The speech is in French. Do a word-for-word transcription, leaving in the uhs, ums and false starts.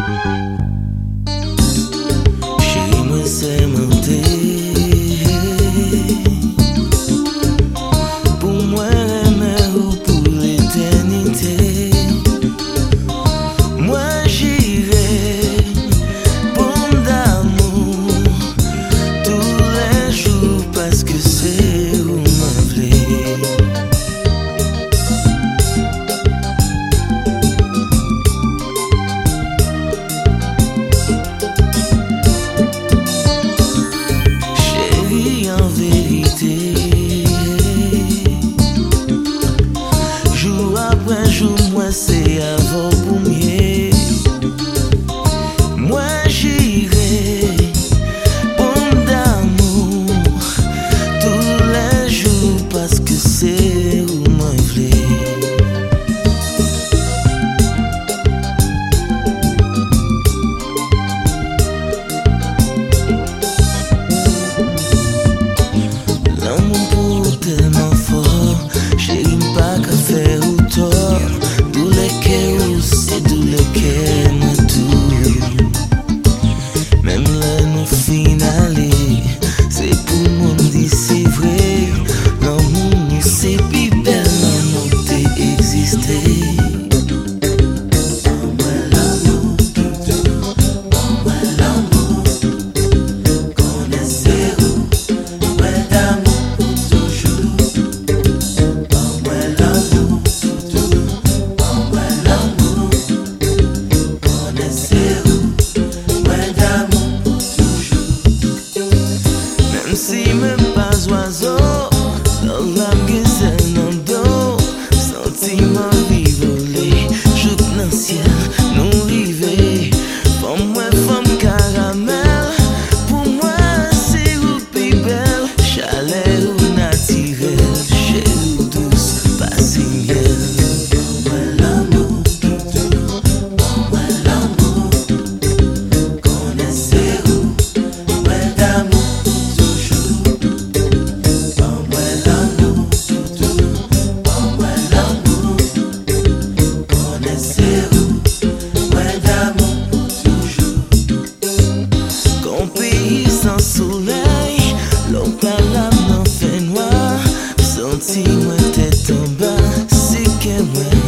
Chérie, moi c'est menté. Pour moi, aimer ou pour l'éternité. Moi j'irai pour d'amour tous les jours parce que c'est où m'enlever. Chérie, en vérité, jour après jour, moi c'est avant pour mieux. Moi j'irai pour d'amour tous les jours parce que c'est où m'enlever. L'amour pour tellement fort, chérie, pas qu'à faire ou tort. Tous les cœurs, c'est tous les cœurs, moi tout. Même là, nous finale, c'est pour mon dit c'est vrai. L'amour, c'est plus belle, l'amour t'est existé. Même si même pas oiseau, dans l'âme que c'est non dos, sentiment vivre, joute dans le ciel, nous river. Pour moi, femme caramel, pour moi, c'est ou plus belle, chaleur ou naturel, chérie ou douce, pas single. Sans soleil, l'eau par l'âme n'en fait noir. Senti moi tête en bas, c'est que moi